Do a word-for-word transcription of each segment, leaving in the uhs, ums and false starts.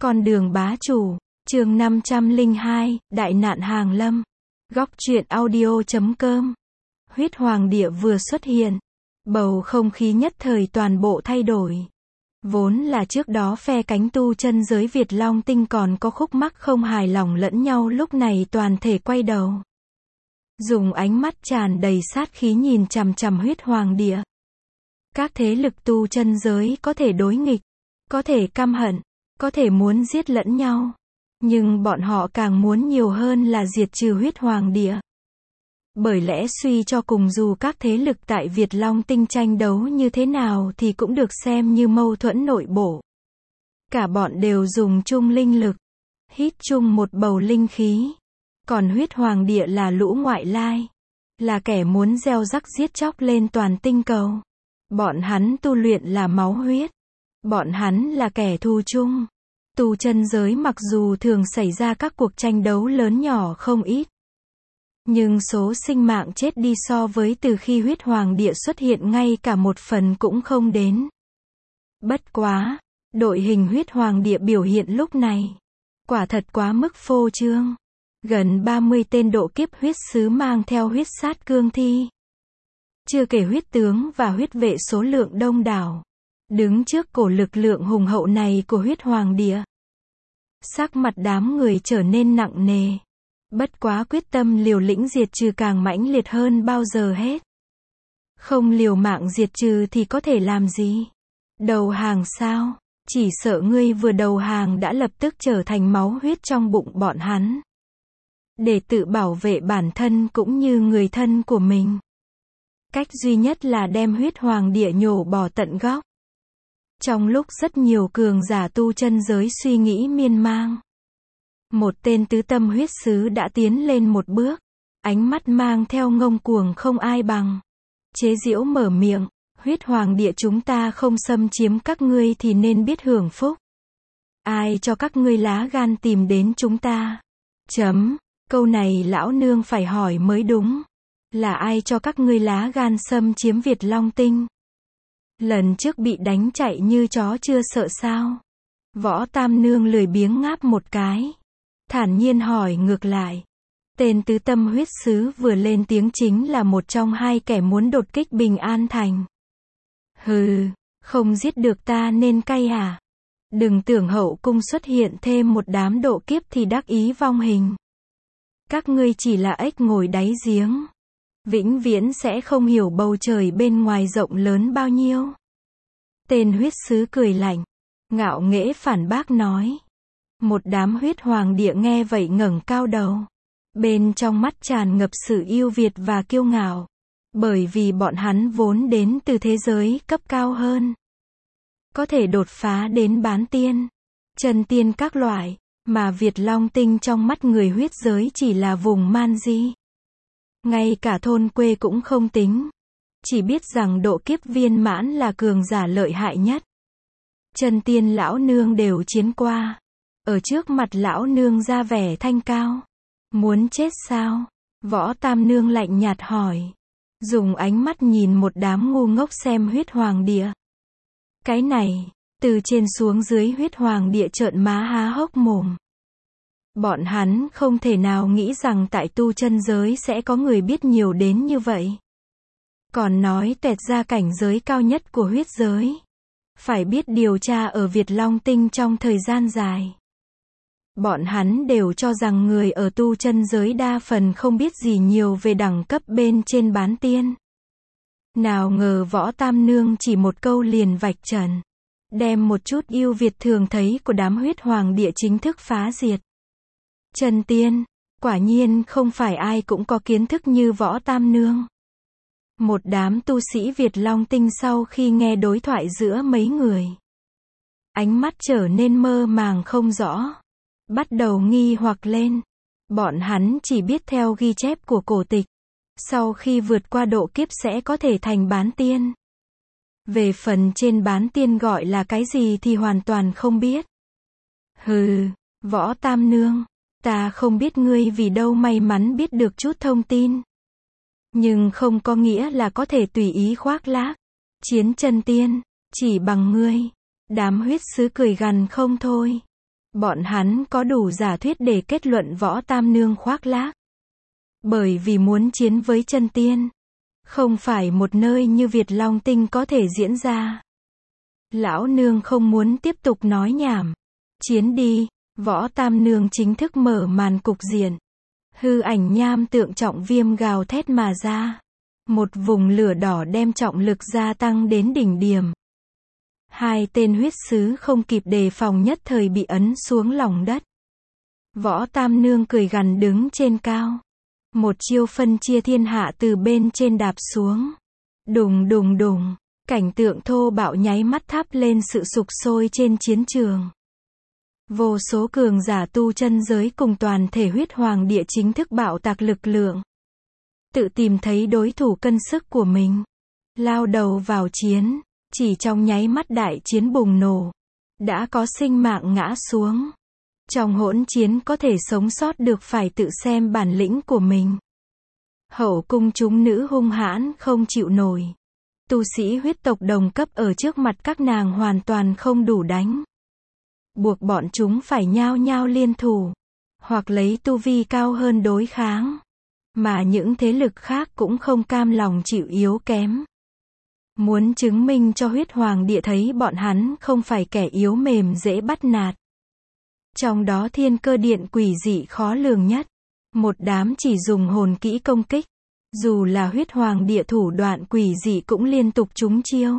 Con đường bá chủ, chương năm trăm lẻ hai, đại nạn hàng lâm. Góc truyện audio chấm com. Huyết Hoàng Địa vừa xuất hiện, bầu không khí nhất thời toàn bộ thay đổi. Vốn là trước đó phe cánh tu chân giới Việt Long Tinh còn có khúc mắc không hài lòng lẫn nhau, lúc này toàn thể quay đầu. Dùng ánh mắt tràn đầy sát khí nhìn chằm chằm Huyết Hoàng Địa. Các thế lực tu chân giới có thể đối nghịch, có thể căm hận, có thể muốn giết lẫn nhau. Nhưng bọn họ càng muốn nhiều hơn là diệt trừ Huyết Hoàng Địa. Bởi lẽ suy cho cùng dù các thế lực tại Việt Long Tinh tranh đấu như thế nào thì cũng được xem như mâu thuẫn nội bộ. Cả bọn đều dùng chung linh lực, hít chung một bầu linh khí. Còn Huyết Hoàng Địa là lũ ngoại lai, là kẻ muốn gieo rắc giết chóc lên toàn tinh cầu. Bọn hắn tu luyện là máu huyết. Bọn hắn là kẻ thù chung. Tu chân giới mặc dù thường xảy ra các cuộc tranh đấu lớn nhỏ không ít, nhưng số sinh mạng chết đi so với từ khi Huyết Hoàng Địa xuất hiện ngay cả một phần cũng không đến. Bất quá, đội hình Huyết Hoàng Địa biểu hiện lúc này, quả thật quá mức phô trương. Gần ba mươi tên độ kiếp huyết sứ mang theo huyết sát cương thi. Chưa kể huyết tướng và huyết vệ số lượng đông đảo. Đứng trước cổ lực lượng hùng hậu này của Huyết Hoàng Địa, sắc mặt đám người trở nên nặng nề. Bất quá quyết tâm liều lĩnh diệt trừ càng mãnh liệt hơn bao giờ hết. Không liều mạng diệt trừ thì có thể làm gì? Đầu hàng sao? Chỉ sợ ngươi vừa đầu hàng đã lập tức trở thành máu huyết trong bụng bọn hắn. Để tự bảo vệ bản thân cũng như người thân của mình, cách duy nhất là đem Huyết Hoàng Địa nhổ bỏ tận gốc. Trong lúc rất nhiều cường giả tu chân giới suy nghĩ miên man, một tên tứ tâm huyết sứ đã tiến lên một bước, ánh mắt mang theo ngông cuồng không ai bằng. Chế giễu mở miệng, Huyết Hoàng Địa chúng ta không xâm chiếm các ngươi thì nên biết hưởng phúc. Ai cho các ngươi lá gan tìm đến chúng ta? Chấm, câu này lão nương phải hỏi mới đúng. Là ai cho các ngươi lá gan xâm chiếm Việt Long Tinh? Lần trước bị đánh chạy như chó chưa sợ sao? Võ Tam Nương lười biếng ngáp một cái, thản nhiên hỏi ngược lại. Tên tứ tâm huyết sứ vừa lên tiếng chính là một trong hai kẻ muốn đột kích Bình An Thành. Hừ, không giết được ta nên cay à? Đừng tưởng hậu cung xuất hiện thêm một đám độ kiếp thì đắc ý vong hình. Các ngươi chỉ là ếch ngồi đáy giếng, vĩnh viễn sẽ không hiểu bầu trời bên ngoài rộng lớn bao nhiêu. Tên huyết sứ cười lạnh, ngạo nghễ phản bác nói. Một đám Huyết Hoàng Địa nghe vậy ngẩng cao đầu. Bên trong mắt tràn ngập sự yêu Việt và kiêu ngạo. Bởi vì bọn hắn vốn đến từ thế giới cấp cao hơn, có thể đột phá đến bán tiên, chân tiên các loại. Mà Việt Long Tinh trong mắt người huyết giới chỉ là vùng man di. Ngay cả thôn quê cũng không tính. Chỉ biết rằng độ kiếp viên mãn là cường giả lợi hại nhất. Chân tiên lão nương đều chiến qua. Ở trước mặt lão nương ra vẻ thanh cao. Muốn chết sao? Võ Tam Nương lạnh nhạt hỏi. Dùng ánh mắt nhìn một đám ngu ngốc xem Huyết Hoàng Địa. Cái này, từ trên xuống dưới Huyết Hoàng Địa trợn má há hốc mồm. Bọn hắn không thể nào nghĩ rằng tại tu chân giới sẽ có người biết nhiều đến như vậy. Còn nói tuẹt ra cảnh giới cao nhất của huyết giới. Phải biết điều tra ở Việt Long Tinh trong thời gian dài. Bọn hắn đều cho rằng người ở tu chân giới đa phần không biết gì nhiều về đẳng cấp bên trên bán tiên. Nào ngờ Võ Tam Nương chỉ một câu liền vạch trần. Đem một chút yêu Việt thường thấy của đám Huyết Hoàng Địa chính thức phá diệt. Chân tiên, quả nhiên không phải ai cũng có kiến thức như Võ Tam Nương. Một đám tu sĩ Việt Long Tinh sau khi nghe đối thoại giữa mấy người, ánh mắt trở nên mơ màng không rõ, bắt đầu nghi hoặc lên. Bọn hắn chỉ biết theo ghi chép của cổ tịch, sau khi vượt qua độ kiếp sẽ có thể thành bán tiên. Về phần trên bán tiên gọi là cái gì thì hoàn toàn không biết. Hừ, Võ Tam Nương, ta không biết ngươi vì đâu may mắn biết được chút thông tin. Nhưng không có nghĩa là có thể tùy ý khoác lác. Chiến chân tiên, chỉ bằng ngươi. Đám huyết sứ cười gằn không thôi. Bọn hắn có đủ giả thuyết để kết luận Võ Tam Nương khoác lác. Bởi vì muốn chiến với chân tiên, không phải một nơi như Việt Long Tinh có thể diễn ra. Lão nương không muốn tiếp tục nói nhảm. Chiến đi, Võ Tam Nương chính thức mở màn cục diện. Hư ảnh nham tượng trọng viêm gào thét mà ra. Một vùng lửa đỏ đem trọng lực gia tăng đến đỉnh điểm. Hai tên huyết sứ không kịp đề phòng nhất thời bị ấn xuống lòng đất. Võ Tam Nương cười gằn đứng trên cao. Một chiêu phân chia thiên hạ từ bên trên đạp xuống. Đùng đùng đùng, cảnh tượng thô bạo nháy mắt thắp lên sự sục sôi trên chiến trường. Vô số cường giả tu chân giới cùng toàn thể huyết hoàng địa chính thức bạo tạc lực lượng. Tự tìm thấy đối thủ cân sức của mình. Lao đầu vào chiến, chỉ trong nháy mắt đại chiến bùng nổ. Đã có sinh mạng ngã xuống. Trong hỗn chiến có thể sống sót được phải tự xem bản lĩnh của mình. Hậu cung chúng nữ hung hãn không chịu nổi. Tu sĩ huyết tộc đồng cấp ở trước mặt các nàng hoàn toàn không đủ đánh. Buộc bọn chúng phải nhao nhao liên thủ. Hoặc lấy tu vi cao hơn đối kháng. Mà những thế lực khác cũng không cam lòng chịu yếu kém. Muốn chứng minh cho huyết hoàng địa thấy bọn hắn không phải kẻ yếu mềm dễ bắt nạt. Trong đó thiên cơ điện quỷ dị khó lường nhất. Một đám chỉ dùng hồn kỹ công kích. Dù là huyết hoàng địa thủ đoạn quỷ dị cũng liên tục trúng chiêu.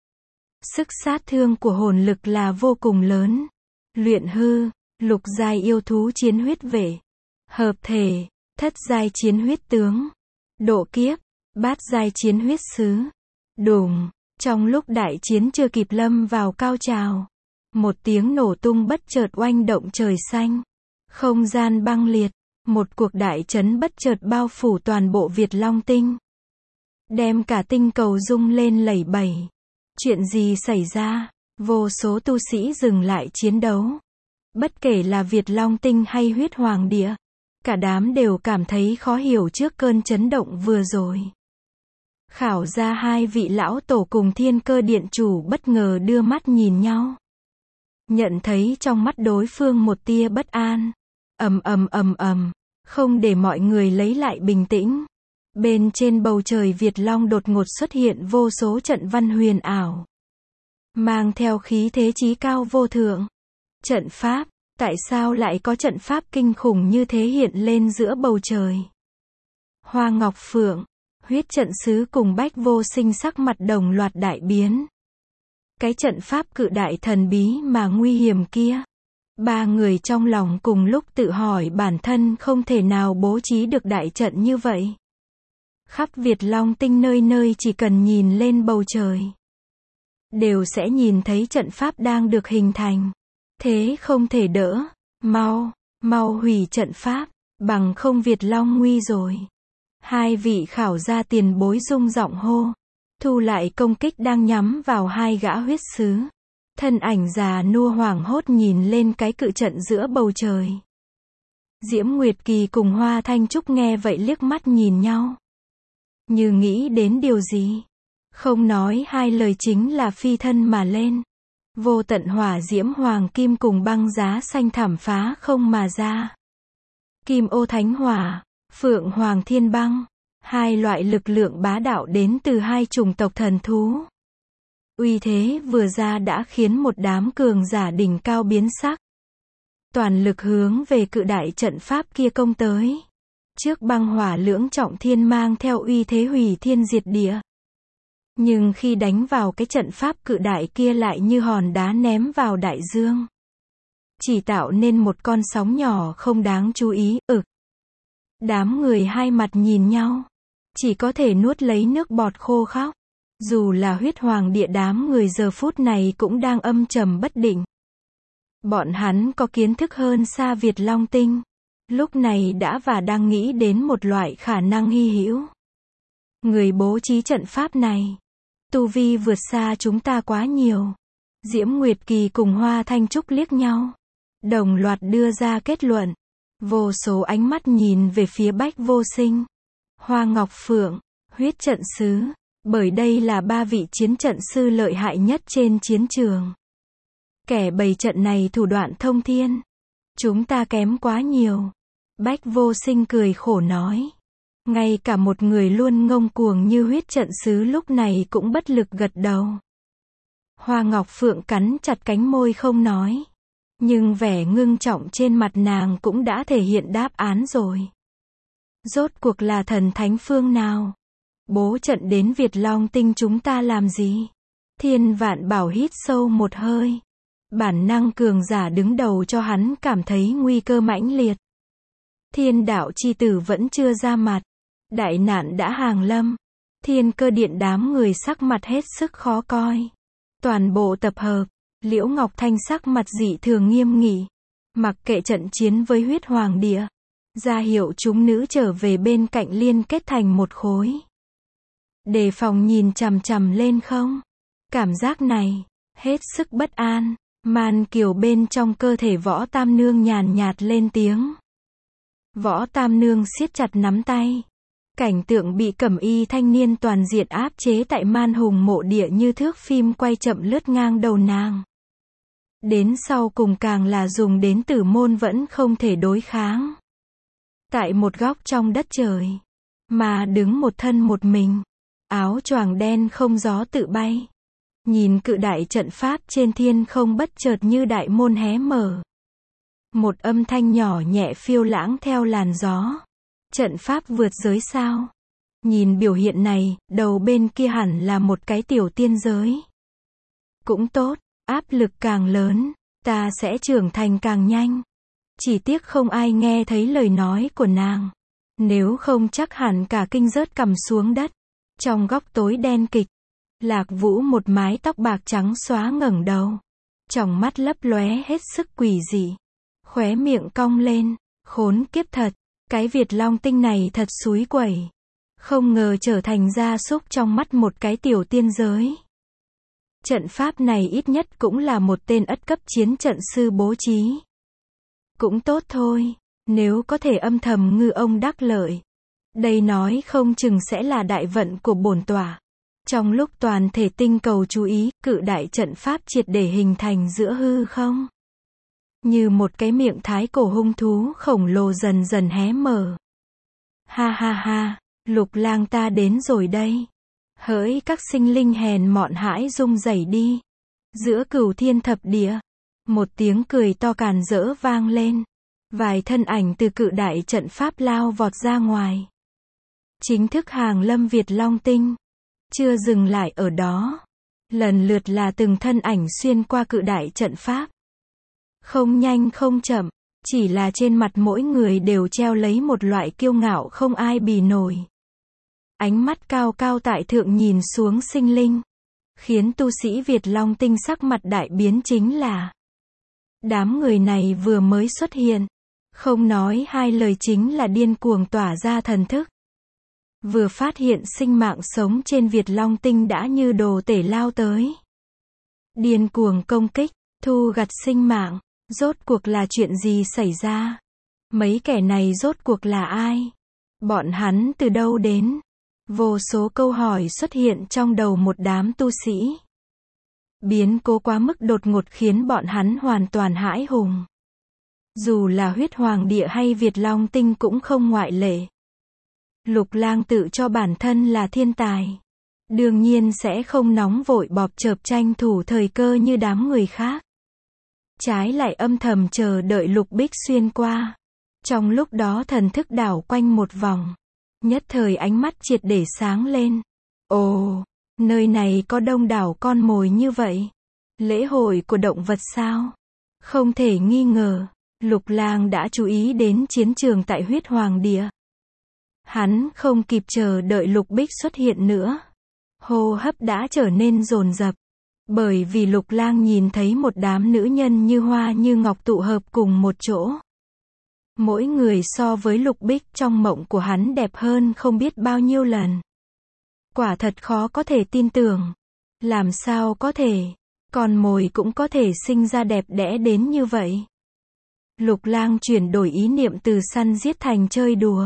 Sức sát thương của hồn lực là vô cùng lớn. Luyện hư, lục giai yêu thú chiến huyết vệ. Hợp thể, thất giai chiến huyết tướng. Độ kiếp, bát giai chiến huyết sứ. Đùng, trong lúc đại chiến chưa kịp lâm vào cao trào. Một tiếng nổ tung bất chợt oanh động trời xanh. Không gian băng liệt. Một cuộc đại chấn bất chợt bao phủ toàn bộ Việt Long Tinh. Đem cả tinh cầu rung lên lẩy bẩy. Chuyện gì xảy ra? Vô số tu sĩ dừng lại chiến đấu. Bất kể là Việt Long Tinh hay huyết hoàng địa. Cả đám đều cảm thấy khó hiểu trước cơn chấn động vừa rồi. Khảo ra hai vị lão tổ cùng thiên cơ điện chủ bất ngờ đưa mắt nhìn nhau. Nhận thấy trong mắt đối phương một tia bất an. Ầm ầm ầm ầm, không để mọi người lấy lại bình tĩnh. Bên trên bầu trời Việt Long đột ngột xuất hiện vô số trận văn huyền ảo. Mang theo khí thế chí cao vô thượng. Trận pháp, tại sao lại có trận pháp kinh khủng như thế hiện lên giữa bầu trời? Hoa Ngọc Phượng, huyết trận sứ cùng Bách Vô Sinh sắc mặt đồng loạt đại biến. Cái trận pháp cự đại thần bí mà nguy hiểm kia. Ba người trong lòng cùng lúc tự hỏi bản thân không thể nào bố trí được đại trận như vậy. Khắp Việt Long Tinh nơi nơi chỉ cần nhìn lên bầu trời. Đều sẽ nhìn thấy trận pháp đang được hình thành. Thế không thể đỡ. Mau, mau hủy trận pháp. Bằng không Việt Long nguy rồi. Hai vị khảo gia tiền bối rung giọng hô. Thu lại công kích đang nhắm vào hai gã huyết sứ. Thân ảnh già nua hoảng hốt nhìn lên cái cự trận giữa bầu trời. Diễm Nguyệt Kỳ cùng Hoa Thanh Trúc nghe vậy liếc mắt nhìn nhau. Như nghĩ đến điều gì. Không nói hai lời chính là phi thân mà lên. Vô tận hỏa diễm hoàng kim cùng băng giá xanh thảm phá không mà ra. Kim ô thánh hỏa, phượng hoàng thiên băng. Hai loại lực lượng bá đạo đến từ hai chủng tộc thần thú. Uy thế vừa ra đã khiến một đám cường giả đỉnh cao biến sắc. Toàn lực hướng về cự đại trận pháp kia công tới. Trước băng hỏa lưỡng trọng thiên mang theo uy thế hủy thiên diệt địa. Nhưng khi đánh vào cái trận pháp cự đại kia lại như hòn đá ném vào đại dương. Chỉ tạo nên một con sóng nhỏ không đáng chú ý, ực. Đám người hai mặt nhìn nhau. Chỉ có thể nuốt lấy nước bọt khô khóc. Dù là huyết hoàng địa đám người giờ phút này cũng đang âm trầm bất định. Bọn hắn có kiến thức hơn xa Việt Long Tinh. Lúc này đã và đang nghĩ đến một loại khả năng hy hữu. Người bố trí trận pháp này. Tu vi vượt xa chúng ta quá nhiều. Diễm Nguyệt Kỳ cùng Hoa Thanh Trúc liếc nhau. Đồng loạt đưa ra kết luận. Vô số ánh mắt nhìn về phía Bách Vô Sinh. Hoa Ngọc Phượng, huyết trận sứ. Bởi đây là ba vị chiến trận sư lợi hại nhất trên chiến trường. Kẻ bày trận này thủ đoạn thông thiên. Chúng ta kém quá nhiều. Bách Vô Sinh cười khổ nói. Ngay cả một người luôn ngông cuồng như huyết trận sứ lúc này cũng bất lực gật đầu. Hoa Ngọc Phượng cắn chặt cánh môi không nói. Nhưng vẻ ngưng trọng trên mặt nàng cũng đã thể hiện đáp án rồi. Rốt cuộc là thần thánh phương nào? Bố trận đến Việt Long Tinh chúng ta làm gì? Thiên Vạn Bảo hít sâu một hơi. Bản năng cường giả đứng đầu cho hắn cảm thấy nguy cơ mãnh liệt. Thiên đạo chi tử vẫn chưa ra mặt. Đại nạn đã hàng lâm. Thiên Cơ Điện đám người sắc mặt hết sức khó coi. Toàn bộ tập hợp. Liễu Ngọc Thanh sắc mặt dị thường nghiêm nghị. Mặc kệ trận chiến với huyết hoàng địa. Ra hiệu chúng nữ trở về bên cạnh liên kết thành một khối. Đề phòng nhìn chằm chằm lên không. Cảm giác này, hết sức bất an. Man Kiều bên trong cơ thể Võ Tam Nương nhàn nhạt lên tiếng. Võ Tam Nương siết chặt nắm tay. Cảnh tượng bị cẩm y thanh niên toàn diện áp chế tại Man Hùng mộ địa như thước phim quay chậm lướt ngang đầu nàng. Đến sau cùng càng là dùng đến tử môn vẫn không thể đối kháng. Tại một góc trong đất trời, mà đứng một thân một mình, áo choàng đen không gió tự bay. Nhìn cự đại trận pháp trên thiên không bất chợt như đại môn hé mở. Một âm thanh nhỏ nhẹ phiêu lãng theo làn gió. Trận pháp vượt giới sao? Nhìn biểu hiện này, đầu bên kia hẳn là một cái tiểu tiên giới. Cũng tốt, áp lực càng lớn, ta sẽ trưởng thành càng nhanh. Chỉ tiếc không ai nghe thấy lời nói của nàng. Nếu không chắc hẳn cả kinh rớt cằm xuống đất. Trong góc tối đen kịch, Lạc Vũ một mái tóc bạc trắng xóa ngẩng đầu. Tròng mắt lấp lóe hết sức quỷ dị. Khóe miệng cong lên, khốn kiếp thật. Cái Việt Long Tinh này thật xúi quẩy. Không ngờ trở thành gia súc trong mắt một cái tiểu tiên giới. Trận pháp này ít nhất cũng là một tên ất cấp chiến trận sư bố trí. Cũng tốt thôi, nếu có thể âm thầm ngư ông đắc lợi. Đây nói không chừng sẽ là đại vận của bổn tỏa. Trong lúc toàn thể tinh cầu chú ý, cự đại trận pháp triệt để hình thành giữa hư không. Như một cái miệng thái cổ hung thú khổng lồ dần dần hé mở. Ha ha ha, Lục Lang ta đến rồi đây. Hỡi các sinh linh hèn mọn hãi rung rẩy đi. Giữa cửu thiên thập địa, một tiếng cười to càn rỡ vang lên. Vài thân ảnh từ cự đại trận pháp lao vọt ra ngoài. Chính thức hàng lâm Việt Long Tinh. Chưa dừng lại ở đó. Lần lượt là từng thân ảnh xuyên qua cự đại trận pháp. Không nhanh không chậm, chỉ là trên mặt mỗi người đều treo lấy một loại kiêu ngạo không ai bì nổi. Ánh mắt cao cao tại thượng nhìn xuống sinh linh. Khiến tu sĩ Việt Long Tinh sắc mặt đại biến chính là đám người này vừa mới xuất hiện. Không nói hai lời chính là điên cuồng tỏa ra thần thức. Vừa phát hiện sinh mạng sống trên Việt Long Tinh đã như đồ tể lao tới. Điên cuồng công kích, thu gặt sinh mạng. Rốt cuộc là chuyện gì xảy ra? Mấy kẻ này rốt cuộc là ai? Bọn hắn từ đâu đến? Vô số câu hỏi xuất hiện trong đầu một đám tu sĩ. Biến cố quá mức đột ngột khiến bọn hắn hoàn toàn hãi hùng. Dù là huyết hoàng địa hay Việt Long Tinh cũng không ngoại lệ. Lục Lang tự cho bản thân là thiên tài. Đương nhiên sẽ không nóng vội bọp chợp tranh thủ thời cơ như đám người khác. Trái lại âm thầm chờ đợi Lục Bích xuyên qua. Trong lúc đó thần thức đảo quanh một vòng. Nhất thời ánh mắt triệt để sáng lên. Ồ, nơi này có đông đảo con mồi như vậy. Lễ hội của động vật sao? Không thể nghi ngờ, Lục Lang đã chú ý đến chiến trường tại huyết hoàng địa. Hắn không kịp chờ đợi Lục Bích xuất hiện nữa. Hô hấp đã trở nên dồn dập. Bởi vì Lục Lang nhìn thấy một đám nữ nhân như hoa như ngọc tụ hợp cùng một chỗ. Mỗi người so với Lục Bích trong mộng của hắn đẹp hơn không biết bao nhiêu lần. Quả thật khó có thể tin tưởng. Làm sao có thể, con mồi cũng có thể sinh ra đẹp đẽ đến như vậy. Lục Lang chuyển đổi ý niệm từ săn giết thành chơi đùa.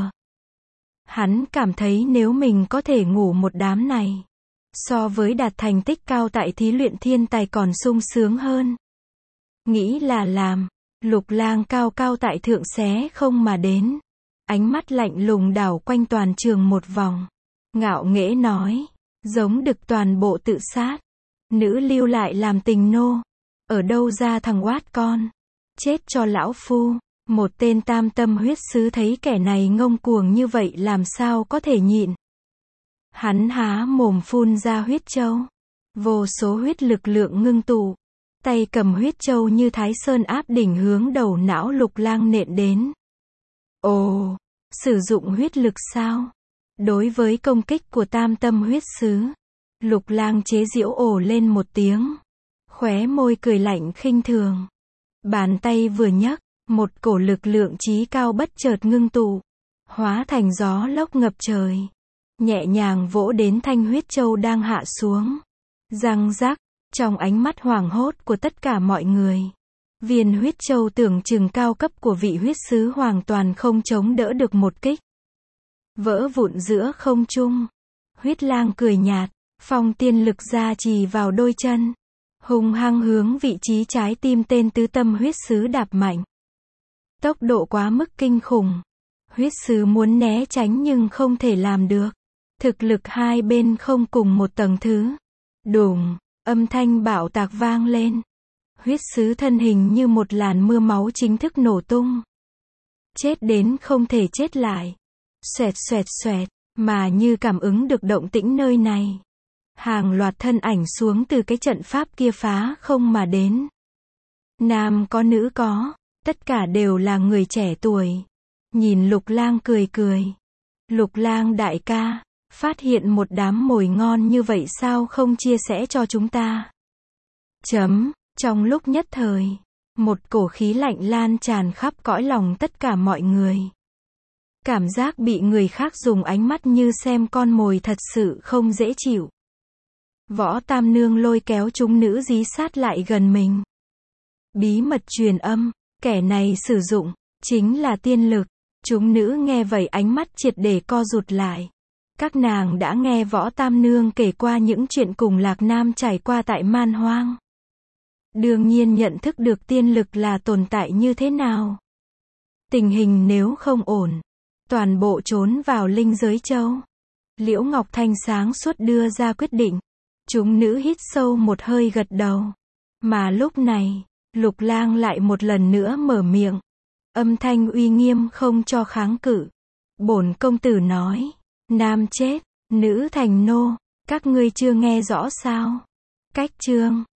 Hắn cảm thấy nếu mình có thể ngủ một đám này, so với đạt thành tích cao tại thí luyện thiên tài còn sung sướng hơn. Nghĩ là làm. Lục Lang cao cao tại thượng xé không mà đến. Ánh mắt lạnh lùng đảo quanh toàn trường một vòng. Ngạo nghễ nói. Giống đực toàn bộ tự sát. Nữ lưu lại làm tình nô. Ở đâu ra thằng oát con. Chết cho lão phu. Một tên tam tâm huyết sứ thấy kẻ này ngông cuồng như vậy làm sao có thể nhịn. Hắn há mồm phun ra huyết châu. Vô số huyết lực lượng ngưng tụ. Tay cầm huyết châu như Thái Sơn áp đỉnh hướng đầu não Lục Lang nện đến. Ồ, sử dụng huyết lực sao? Đối với công kích của tam tâm huyết sứ, Lục Lang chế giễu ồ lên một tiếng. Khóe môi cười lạnh khinh thường. Bàn tay vừa nhấc, một cổ lực lượng chí cao bất chợt ngưng tụ, hóa thành gió lốc ngập trời. Nhẹ nhàng vỗ đến thanh huyết châu đang hạ xuống. Răng rắc, trong ánh mắt hoảng hốt của tất cả mọi người. Viên huyết châu tưởng chừng cao cấp của vị huyết sứ hoàn toàn không chống đỡ được một kích. Vỡ vụn giữa không trung. Huyết lang cười nhạt, phong tiên lực ra trì vào đôi chân. Hung hăng hướng vị trí trái tim tên tứ tâm huyết sứ đạp mạnh. Tốc độ quá mức kinh khủng. Huyết sứ muốn né tránh nhưng không thể làm được. Thực lực hai bên không cùng một tầng thứ. Đùng, âm thanh bạo tạc vang lên. Huyết sứ thân hình như một làn mưa máu chính thức nổ tung. Chết đến không thể chết lại. Xoẹt xoẹt xoẹt, mà như cảm ứng được động tĩnh nơi này. Hàng loạt thân ảnh xuống từ cái trận pháp kia phá không mà đến. Nam có nữ có, tất cả đều là người trẻ tuổi. Nhìn Lục Lang cười cười. Lục Lang đại ca, phát hiện một đám mồi ngon như vậy sao không chia sẻ cho chúng ta? Chấm, trong lúc nhất thời, một cổ khí lạnh lan tràn khắp cõi lòng tất cả mọi người. Cảm giác bị người khác dùng ánh mắt như xem con mồi thật sự không dễ chịu. Võ Tam Nương lôi kéo chúng nữ dí sát lại gần mình. Bí mật truyền âm, kẻ này sử dụng, chính là tiên lực. Chúng nữ nghe vậy ánh mắt triệt để co rụt lại. Các nàng đã nghe Võ Tam Nương kể qua những chuyện cùng Lạc Nam trải qua tại Man Hoang. Đương nhiên nhận thức được tiên lực là tồn tại như thế nào. Tình hình nếu không ổn, toàn bộ trốn vào linh giới châu. Liễu Ngọc Thanh sáng suốt đưa ra quyết định. Chúng nữ hít sâu một hơi gật đầu. Mà lúc này, Lục Lang lại một lần nữa mở miệng. Âm thanh uy nghiêm không cho kháng cự. Bổn công tử nói, nam chết, nữ thành nô, các ngươi chưa nghe rõ sao? Cách chương